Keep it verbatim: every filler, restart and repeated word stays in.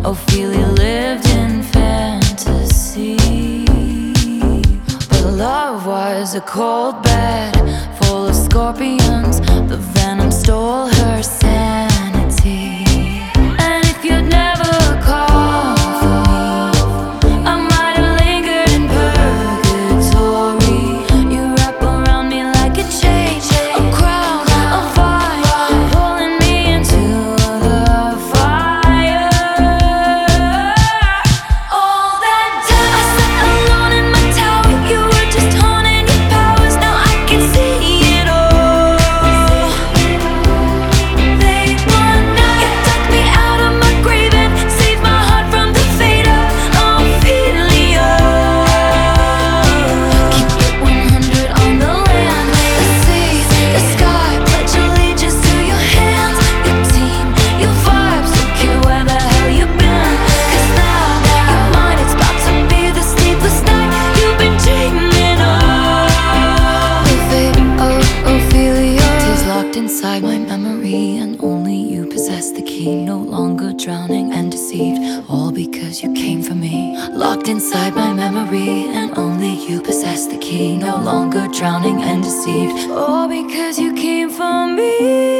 Ophelia lived in fantasy, but love was a cold bed full of scorpions. The venom stole her sanity. And if you'd never called for me, I might have lingered in purgatory. You wrap around me like a chain, a crown, a vine, pulling me into the fire. All that time I sat alone in my tower, you were just honing your powers. Now I can see it all. They want now. You dug me out of my grave and saved my heart from the fate of Ophelia. Keep it one hundred on the land, the sea, the sky. Pledge allegiance to your hands, your team, your vibes. Don't care where the hell you've been, 'cause now you're mine. It's about to be the sleepless night you've been dreaming of. The fate of Ophelia is locked inside my memory, and only you possess the key. No longer drowning and deceived, all because you came for me. Locked inside my memory, and only you possess the key. No longer drowning and deceived, all because you came for me.